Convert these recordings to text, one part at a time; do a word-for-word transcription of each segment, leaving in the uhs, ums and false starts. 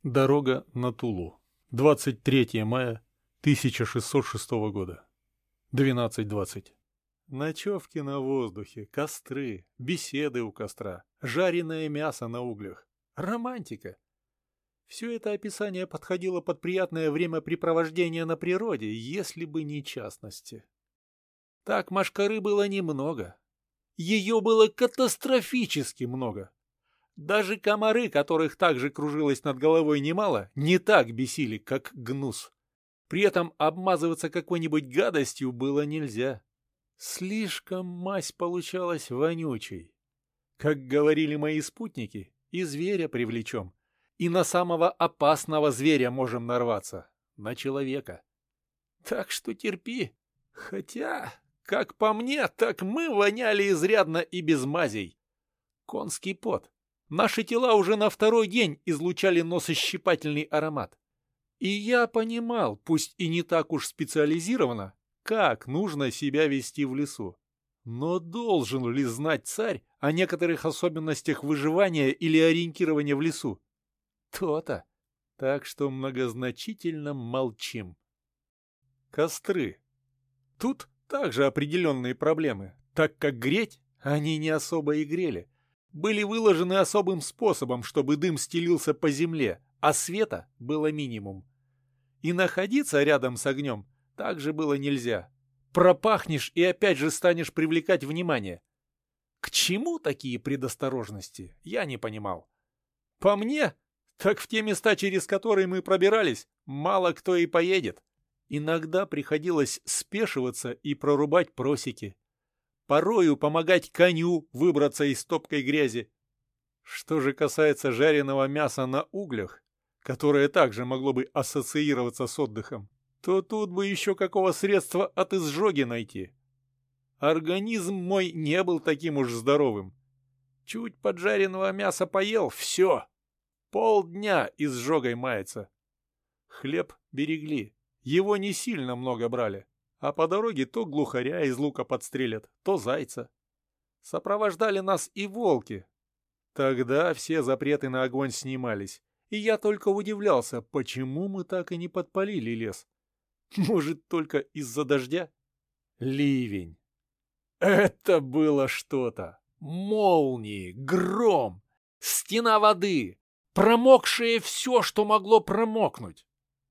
Дорога на Тулу. двадцать третьего мая тысяча шестьсот шестого года. двенадцать двадцать. Ночевки на воздухе, костры, беседы у костра, жареное мясо на углях. Романтика. Все это описание подходило под приятное времяпрепровождение на природе, если бы не частности. Так мошкары было немного. Ее было катастрофически много. Даже комары, которых также кружилось над головой немало, не так бесили, как гнус. При этом обмазываться какой-нибудь гадостью было нельзя. Слишком мазь получалась вонючей. Как говорили мои спутники, и зверя привлечем, и на самого опасного зверя можем нарваться, на человека. Так что терпи. Хотя, как по мне, так мы воняли изрядно и без мазей. Конский пот. Наши тела уже на второй день излучали носощипательный аромат. И я понимал, пусть и не так уж специализированно, как нужно себя вести в лесу. Но должен ли знать царь о некоторых особенностях выживания или ориентирования в лесу? То-то. Так что многозначительно молчим. Костры. Тут также определенные проблемы, так как греть они не особо и грели. Были выложены особым способом, чтобы дым стелился по земле, а света было минимум. И находиться рядом с огнем также было нельзя. Пропахнешь и опять же станешь привлекать внимание. К чему такие предосторожности, я не понимал. По мне, так в те места, через которые мы пробирались, мало кто и поедет. Иногда приходилось спешиваться и прорубать просеки. Порою помогать коню выбраться из топкой грязи. Что же касается жареного мяса на углях, которое также могло бы ассоциироваться с отдыхом, то тут бы еще какого средства от изжоги найти. Организм мой не был таким уж здоровым. Чуть поджаренного мяса поел — все. Полдня изжогой мается. Хлеб берегли, его не сильно много брали. А по дороге то глухаря из лука подстрелят, то зайца. Сопровождали нас и волки. Тогда все запреты на огонь снимались, и я только удивлялся, почему мы так и не подпалили лес. Может, только из-за дождя? Ливень. Это было что-то. Молнии, гром, стена воды, промокшее все, что могло промокнуть.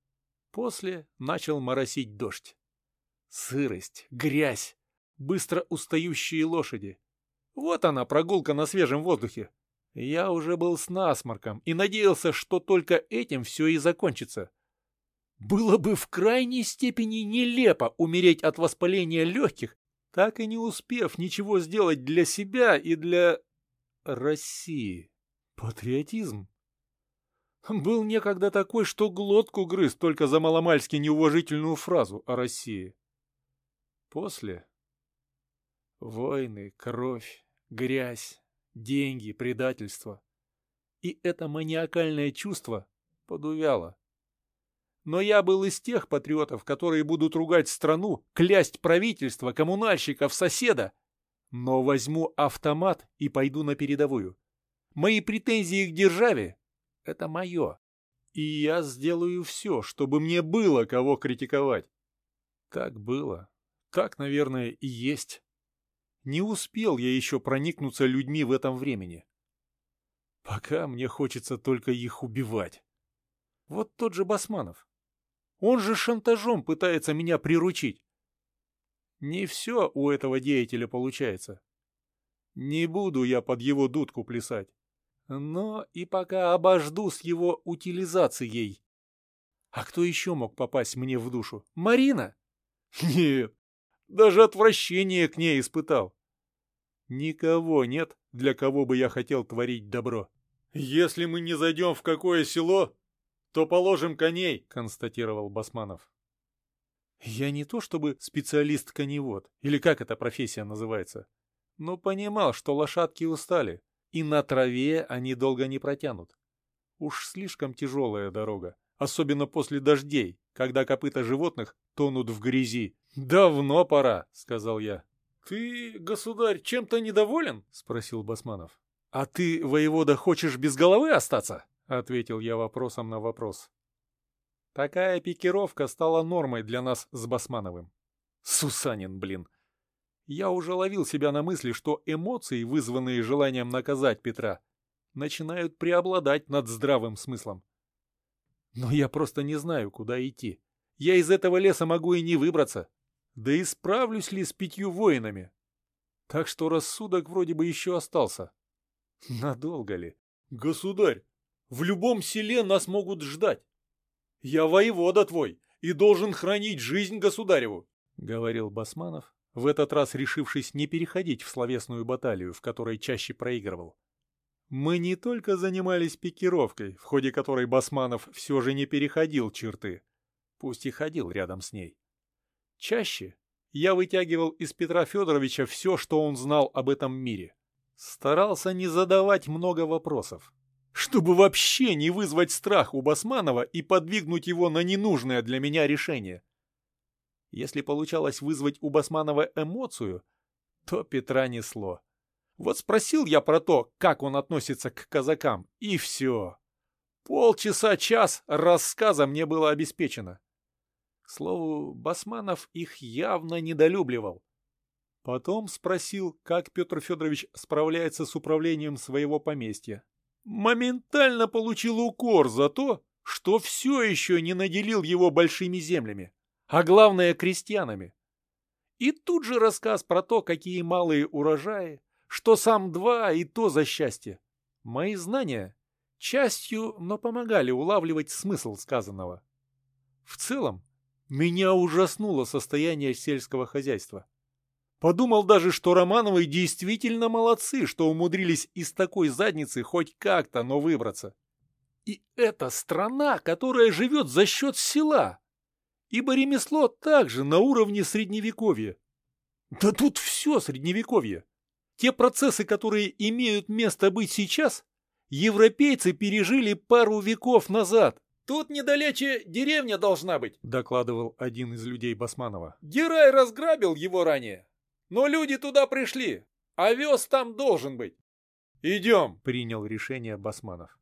После начал моросить дождь. Сырость, грязь, быстро устающие лошади. Вот она, прогулка на свежем воздухе. Я уже был с насморком и надеялся, что только этим все и закончится. Было бы в крайней степени нелепо умереть от воспаления легких, так и не успев ничего сделать для себя и для России. Патриотизм. Был некогда такой, что глотку грыз только за маломальски неуважительную фразу о России. После — войны, кровь, грязь, деньги, предательство. И это маниакальное чувство подувяло. Но я был из тех патриотов, которые будут ругать страну, клясть правительство, коммунальщиков, соседа. Но возьму автомат и пойду на передовую. Мои претензии к державе — это мое. И я сделаю все, чтобы мне было кого критиковать. Так было. Так, наверное, и есть. Не успел я еще проникнуться людьми в этом времени. Пока мне хочется только их убивать. Вот тот же Басманов. Он же шантажом пытается меня приручить. Не все у этого деятеля получается. Не буду я под его дудку плясать. Но и пока обожду с его утилизацией. А кто еще мог попасть мне в душу? Марина? Нет. Даже отвращение к ней испытал. Никого нет, для кого бы я хотел творить добро. Если мы не зайдем в какое село, то положим коней, констатировал Басманов. Я не то чтобы специалист-коневод, или как эта профессия называется, но понимал, что лошадки устали, и на траве они долго не протянут. Уж слишком тяжелая дорога, особенно после дождей, когда копыта животных тонут в грязи. «Давно пора», — сказал я. «Ты, государь, чем-то недоволен?» — спросил Басманов. «А ты, воевода, хочешь без головы остаться?» — ответил я вопросом на вопрос. Такая пикировка стала нормой для нас с Басмановым. Сусанин, блин. Я уже ловил себя на мысли, что эмоции, вызванные желанием наказать Петра, начинают преобладать над здравым смыслом. Но я просто не знаю, куда идти. Я из этого леса могу и не выбраться. Да и справлюсь ли с пятью воинами? Так что рассудок вроде бы еще остался. Надолго ли? Государь, в любом селе нас могут ждать. Я воевода твой и должен хранить жизнь государеву, — говорил Басманов, в этот раз решившись не переходить в словесную баталию, в которой чаще проигрывал. Мы не только занимались пикировкой, в ходе которой Басманов все же не переходил черты, пусть и ходил рядом с ней. Чаще я вытягивал из Петра Федоровича все, что он знал об этом мире. Старался не задавать много вопросов, чтобы вообще не вызвать страх у Басманова и подвигнуть его на ненужное для меня решение. Если получалось вызвать у Басманова эмоцию, то Петра несло. Вот спросил я про то, как он относится к казакам, и все. Полчаса-час рассказа мне было обеспечено. К слову, Басманов их явно недолюбливал. Потом спросил, как Петр Федорович справляется с управлением своего поместья. Моментально получил укор за то, что все еще не наделил его большими землями, а главное крестьянами. И тут же рассказ про то, какие малые урожаи, что сам два и то за счастье. Мои знания частью, но помогали улавливать смысл сказанного. В целом, меня ужаснуло состояние сельского хозяйства. Подумал даже, что Романовы действительно молодцы, что умудрились из такой задницы хоть как-то, но выбраться. И это страна, которая живет за счет села. Ибо ремесло также на уровне средневековья. Да тут все средневековье. Те процессы, которые имеют место быть сейчас, европейцы пережили пару веков назад. «Тут недалече деревня должна быть», — докладывал один из людей Басманова. «Герай разграбил его ранее. Но люди туда пришли, овес там должен быть». «Идем», — принял решение Басманов.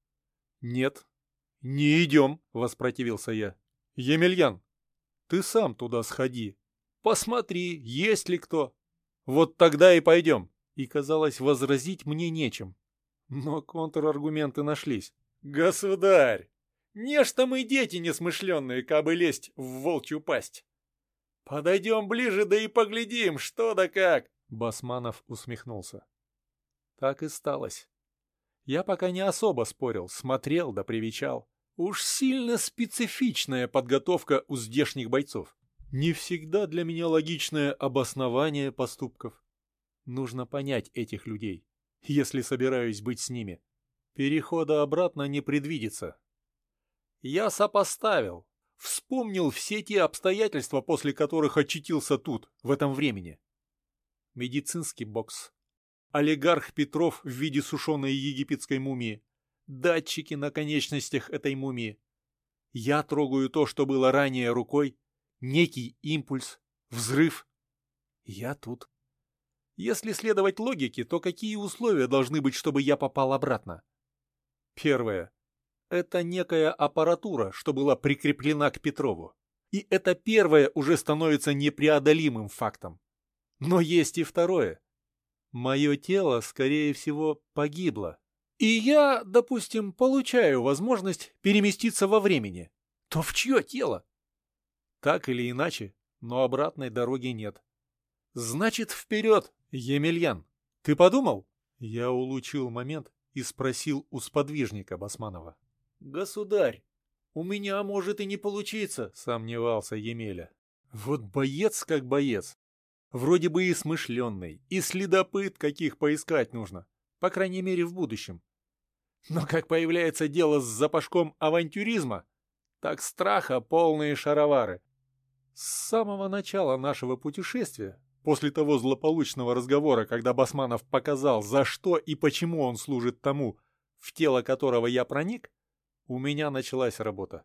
«Нет, не идем», — воспротивился я. «Емельян, ты сам туда сходи. Посмотри, есть ли кто. Вот тогда и пойдем». И, казалось, возразить мне нечем. Но контраргументы нашлись. «Государь, нечто мы дети несмышленные, кабы лезть в волчью пасть. Подойдем ближе, да и поглядим, что да как». Басманов усмехнулся. Так и сталось. Я пока не особо спорил, смотрел да привечал. Уж сильно специфичная подготовка у здешних бойцов. Не всегда для меня логичное обоснование поступков. Нужно понять этих людей, если собираюсь быть с ними. Перехода обратно не предвидится. Я сопоставил, вспомнил все те обстоятельства, после которых очутился тут, в этом времени. Медицинский бокс. Олигарх Петров в виде сушеной египетской мумии. Датчики на конечностях этой мумии. Я трогаю то, что было ранее рукой. Некий импульс, взрыв. Я тут. Если следовать логике, то какие условия должны быть, чтобы я попал обратно? Первое. Это некая аппаратура, что была прикреплена к Петрову. И это первое уже становится непреодолимым фактом. Но есть и второе. Мое тело, скорее всего, погибло. И я, допустим, получаю возможность переместиться во времени. То в чье тело? Так или иначе, но обратной дороги нет. Значит, вперед, Емельян. Ты подумал? Я улучил момент и спросил у сподвижника Басманова. Государь, у меня может и не получиться, сомневался Емеля. Вот боец как боец. Вроде бы и смышленный, и следопыт, каких поискать нужно. По крайней мере, в будущем. Но как появляется дело с запашком авантюризма, так страха полные шаровары. С самого начала нашего путешествия, после того злополучного разговора, когда Басманов показал, за что и почему он служит тому, в тело которого я проник, у меня началась работа.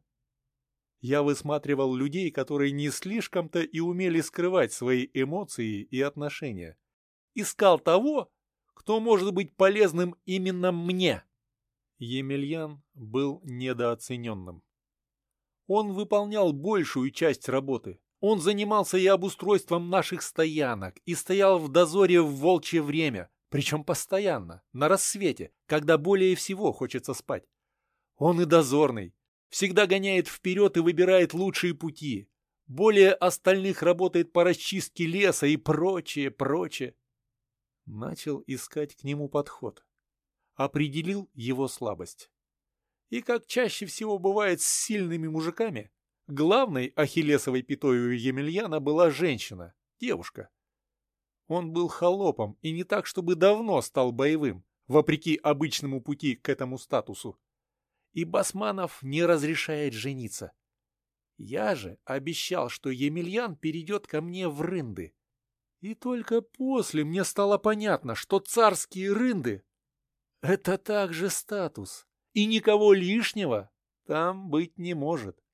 Я высматривал людей, которые не слишком-то и умели скрывать свои эмоции и отношения. Искал того, кто может быть полезным именно мне. Емельян был недооцененным. Он выполнял большую часть работы. Он занимался и обустройством наших стоянок, и стоял в дозоре в волчье время, причем постоянно, на рассвете, когда более всего хочется спать. Он и дозорный, всегда гоняет вперед и выбирает лучшие пути. Более остальных работает по расчистке леса и прочее, прочее. Начал искать к нему подход. Определил его слабость. И как чаще всего бывает с сильными мужиками, главной ахиллесовой пятой у Емельяна была женщина, девушка. Он был холопом и не так, чтобы давно стал боевым, вопреки обычному пути к этому статусу. И Басманов не разрешает жениться. Я же обещал, что Емельян перейдет ко мне в рынды. И только после мне стало понятно, что царские рынды — это также статус, и никого лишнего там быть не может.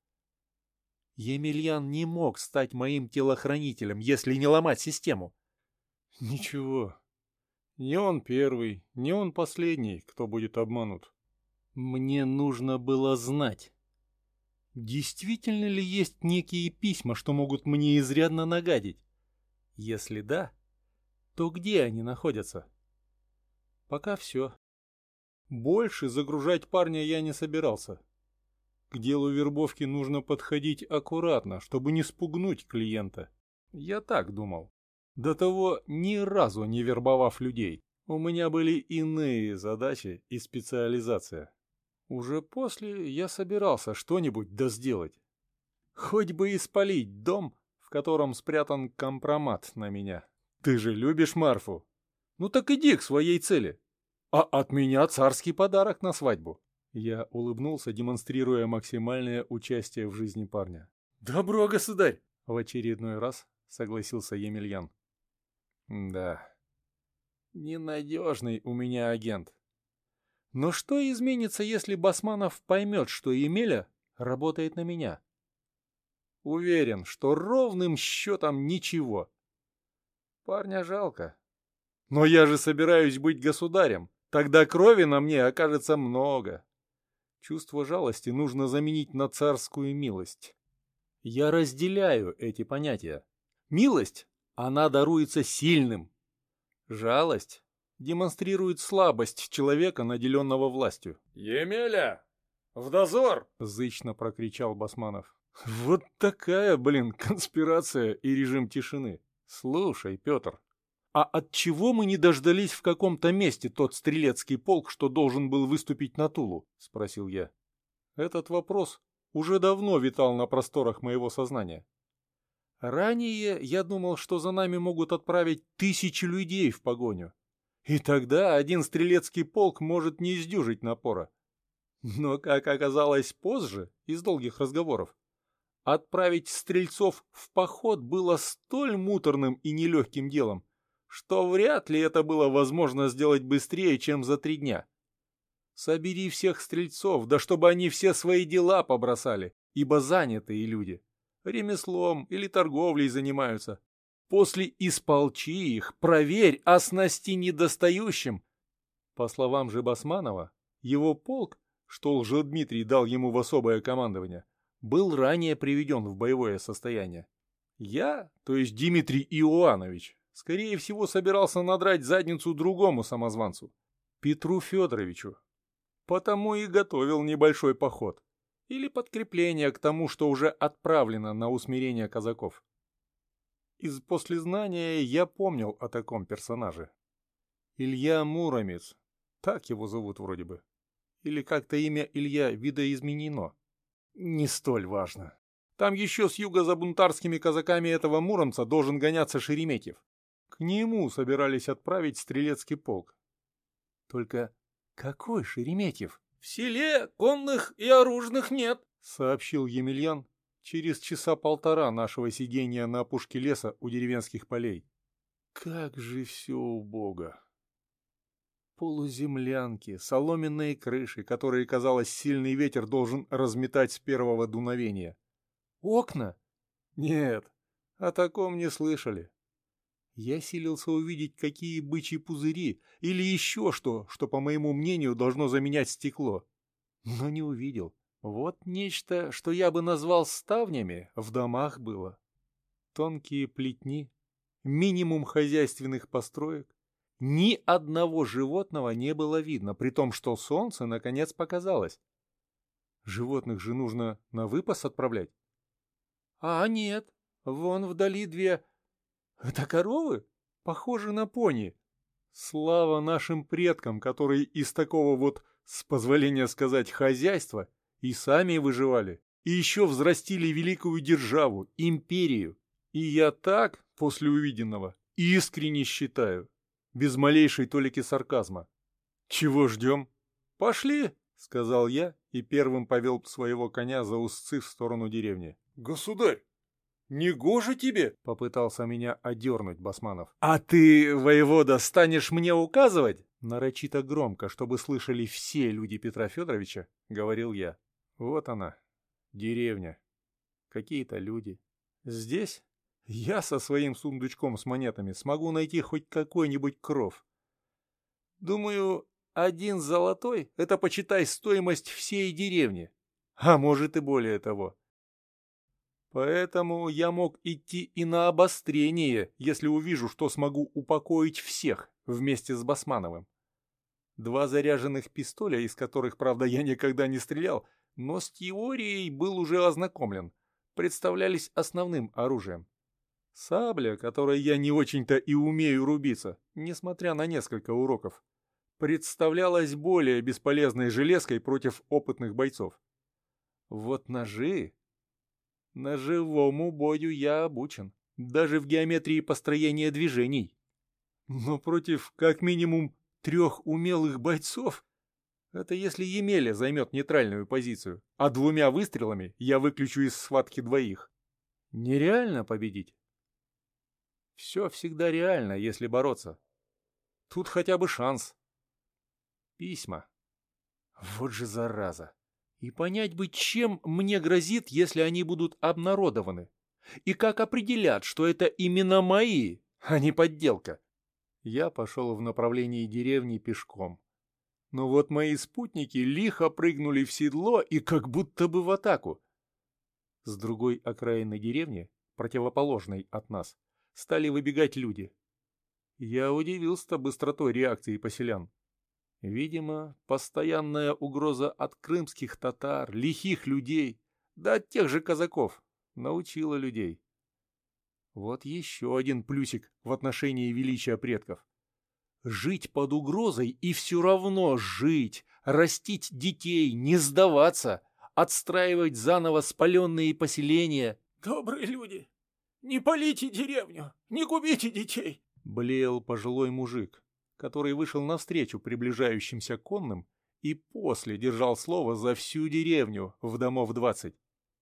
Емельян не мог стать моим телохранителем, если не ломать систему. Ничего, не он первый, не он последний, кто будет обманут. Мне нужно было знать, действительно ли есть некие письма, что могут мне изрядно нагадить. Если да, то где они находятся? Пока все. Больше загружать парня я не собирался. К делу вербовки нужно подходить аккуратно, чтобы не спугнуть клиента. Я так думал. До того ни разу не вербовав людей. У меня были иные задачи и специализация. Уже после я собирался что-нибудь да сделать. Хоть бы и спалить дом, в котором спрятан компромат на меня. Ты же любишь Марфу? Ну так иди к своей цели. А от меня царский подарок на свадьбу. Я улыбнулся, демонстрируя максимальное участие в жизни парня. «Добро, государь!» — в очередной раз согласился Емельян. Да, ненадежный у меня агент. Но что изменится, если Басманов поймет, что Емеля работает на меня? Уверен, что ровным счетом ничего. Парня жалко. Но я же собираюсь быть государем. Тогда крови на мне окажется много. Чувство жалости нужно заменить на царскую милость. Я разделяю эти понятия. Милость, она даруется сильным. Жалость демонстрирует слабость человека, наделенного властью. «Емеля! В дозор!» — зычно прокричал Басманов. Вот такая, блин, конспирация и режим тишины. Слушай, Петр, а от чего мы не дождались в каком-то месте тот стрелецкий полк, что должен был выступить на Тулу? — спросил я. Этот вопрос уже давно витал на просторах моего сознания. Ранее я думал, что за нами могут отправить тысячи людей в погоню. И тогда один стрелецкий полк может не издюжить напора. Но, как оказалось позже, из долгих разговоров, отправить стрельцов в поход было столь муторным и нелегким делом, что вряд ли это было возможно сделать быстрее, чем за три дня. Собери всех стрельцов, да чтобы они все свои дела побросали, ибо занятые люди, ремеслом или торговлей занимаются. После исполчи их, проверь, оснасти недостающим. По словам же Басманова, его полк, что Лжедмитрий дал ему в особое командование, был ранее приведен в боевое состояние. Я, то есть Дмитрий Иоанович, скорее всего собирался надрать задницу другому самозванцу, Петру Федоровичу. Потому и готовил небольшой поход. Или подкрепление к тому, что уже отправлено на усмирение казаков. Из послезнания я помнил о таком персонаже. Илья Муромец, так его зовут вроде бы. Или как-то имя Илья видоизменено. Не столь важно. Там еще с юга за бунтарскими казаками этого Муромца должен гоняться Шереметьев. К нему собирались отправить стрелецкий полк. Только какой Шереметьев? — В селе конных и оружных нет, — сообщил Емельян через часа полтора нашего сидения на опушке леса у деревенских полей. Как же все убого. Полуземлянки, соломенные крыши, которые, казалось, сильный ветер должен разметать с первого дуновения. Окна? Нет, о таком не слышали. Я силился увидеть, какие бычьи пузыри или еще что, что, по моему мнению, должно заменять стекло. Но не увидел. Вот нечто, что я бы назвал ставнями, в домах было. Тонкие плетни, минимум хозяйственных построек. Ни одного животного не было видно, при том, что солнце наконец показалось. Животных же нужно на выпас отправлять. А нет, вон вдали две... Это коровы? Похожи на пони. Слава нашим предкам, которые из такого вот, с позволения сказать, хозяйства и сами выживали, и еще взрастили великую державу, империю. И я так, после увиденного, искренне считаю, без малейшей толики сарказма. Чего ждем? Пошли, сказал я и первым повел своего коня за узцы в сторону деревни. Государь! «Негоже тебе!» — попытался меня одернуть Басманов. «А ты, воевода, станешь мне указывать?» Нарочито громко, чтобы слышали все люди Петра Федоровича, говорил я. Вот она, деревня. Какие-то люди. Здесь я со своим сундучком с монетами смогу найти хоть какой-нибудь кров. Думаю, один золотой — это, почитай, стоимость всей деревни. А может и более того. Поэтому я мог идти и на обострение, если увижу, что смогу упокоить всех вместе с Басмановым. Два заряженных пистоля, из которых, правда, я никогда не стрелял, но с теорией был уже ознакомлен, представлялись основным оружием. Сабля, которой я не очень-то и умею рубиться, несмотря на несколько уроков, представлялась более бесполезной железкой против опытных бойцов. Вот ножи... Ножевому бою я обучен, даже в геометрии построения движений. Но против как минимум трех умелых бойцов, это если Емеля займет нейтральную позицию, а двумя выстрелами я выключу из схватки двоих. Нереально победить. Все всегда реально, если бороться. Тут хотя бы шанс. Письма. Вот же зараза. И понять бы, чем мне грозит, если они будут обнародованы. И как определят, что это именно мои, а не подделка. Я пошел в направлении деревни пешком. Но вот мои спутники лихо прыгнули в седло и как будто бы в атаку. С другой окраины деревни, противоположной от нас, стали выбегать люди. Я удивился быстротой реакции поселян. Видимо, постоянная угроза от крымских татар, лихих людей, да от тех же казаков, научила людей. Вот еще один плюсик в отношении величия предков. Жить под угрозой и все равно жить, растить детей, не сдаваться, отстраивать заново спаленные поселения. «Добрые люди, не палите деревню, не губите детей!» — блеял пожилой мужик, который вышел навстречу приближающимся конным и после держал слово за всю деревню в домов двадцать.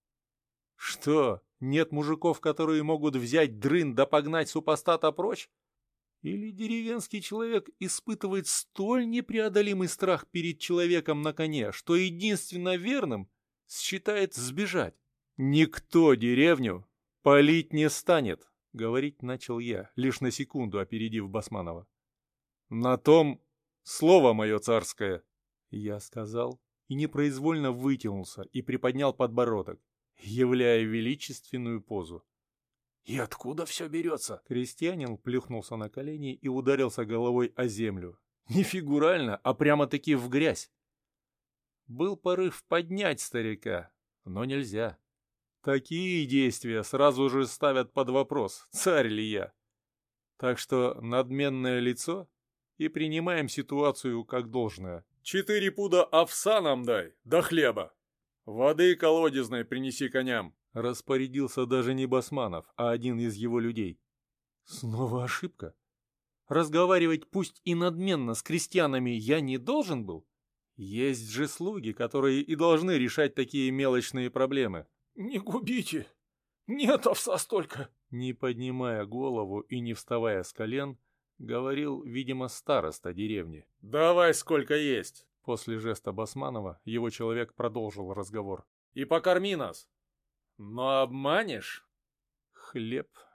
Что, нет мужиков, которые могут взять дрын да погнать супостата прочь? Или деревенский человек испытывает столь непреодолимый страх перед человеком на коне, что единственно верным считает сбежать? Никто деревню палить не станет, говорить начал я, лишь на секунду опередив Басманова. «На том слово мое царское!» Я сказал и непроизвольно вытянулся и приподнял подбородок, являя величественную позу. «И откуда все берется?» Крестьянин плюхнулся на колени и ударился головой о землю. Не фигурально, а прямо-таки в грязь. Был порыв поднять старика, но нельзя. Такие действия сразу же ставят под вопрос, царь ли я. Так что надменное лицо... и принимаем ситуацию как должное. «Четыре пуда овса нам дай, да хлеба! Воды колодезной принеси коням!» Распорядился даже не Басманов, а один из его людей. Снова ошибка. Разговаривать пусть и надменно с крестьянами я не должен был. Есть же слуги, которые и должны решать такие мелочные проблемы. «Не губите! Нет овса столько!» Не поднимая голову и не вставая с колен, говорил, видимо, староста деревни. «Давай сколько есть!» После жеста Басманова его человек продолжил разговор. «И покорми нас! Но обманешь?» Хлеб,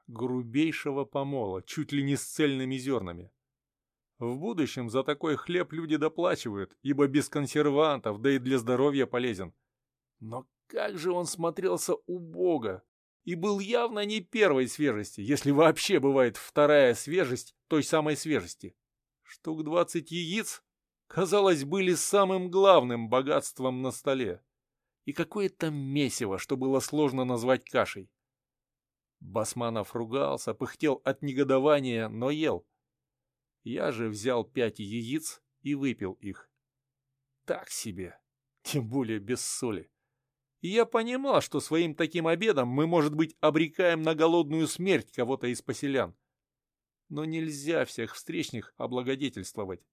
грубейшего помола, чуть ли не с цельными зернами. В будущем за такой хлеб люди доплачивают, ибо без консервантов, да и для здоровья полезен. Но как же он смотрелся убого и был явно не первой свежести, если вообще бывает вторая свежесть той самой свежести. Штук двадцать яиц, казалось, были самым главным богатством на столе. И какое-то месиво, что было сложно назвать кашей. Басманов ругался, пыхтел от негодования, но ел. Я же взял пять яиц и выпил их. Так себе, тем более без соли. И я понимал, что своим таким обедом мы, может быть, обрекаем на голодную смерть кого-то из поселян. Но нельзя всех встречных облагодетельствовать.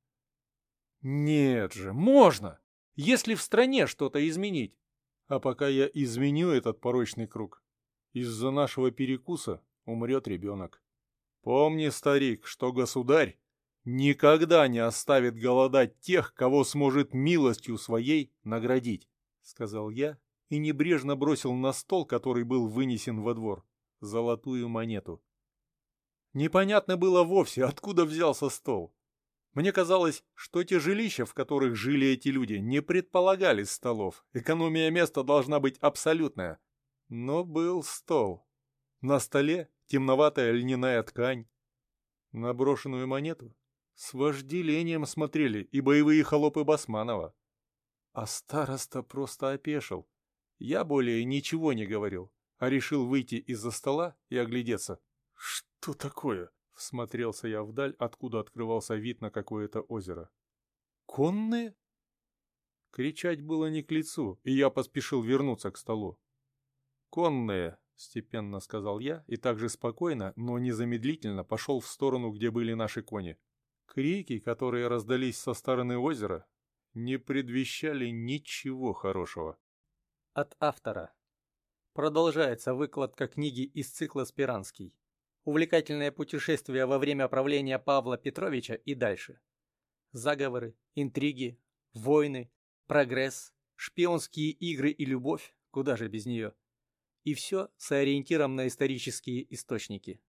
Нет же, можно, если в стране что-то изменить. А пока я изменю этот порочный круг, из-за нашего перекуса умрет ребенок. Помни, старик, что государь никогда не оставит голодать тех, кого сможет милостью своей наградить, — сказал я и небрежно бросил на стол, который был вынесен во двор, золотую монету. Непонятно было вовсе, откуда взялся стол. Мне казалось, что те жилища, в которых жили эти люди, не предполагали столов. Экономия места должна быть абсолютная. Но был стол. На столе темноватая льняная ткань. На брошенную монету с вожделением смотрели и боевые холопы Басманова. А староста просто опешил. Я более ничего не говорил, а решил выйти из-за стола и оглядеться. Что такое? Всмотрелся я вдаль, откуда открывался вид на какое-то озеро. Конные? Кричать было не к лицу, и я поспешил вернуться к столу. Конные, степенно сказал я, и также спокойно, но незамедлительно пошел в сторону, где были наши кони. Крики, которые раздались со стороны озера, не предвещали ничего хорошего. От автора. Продолжается выкладка книги из цикла «Спиранский». Увлекательное путешествие во время правления Павла Петровича и дальше. Заговоры, интриги, войны, прогресс, шпионские игры и любовь, куда же без нее. И все с ориентиром на исторические источники.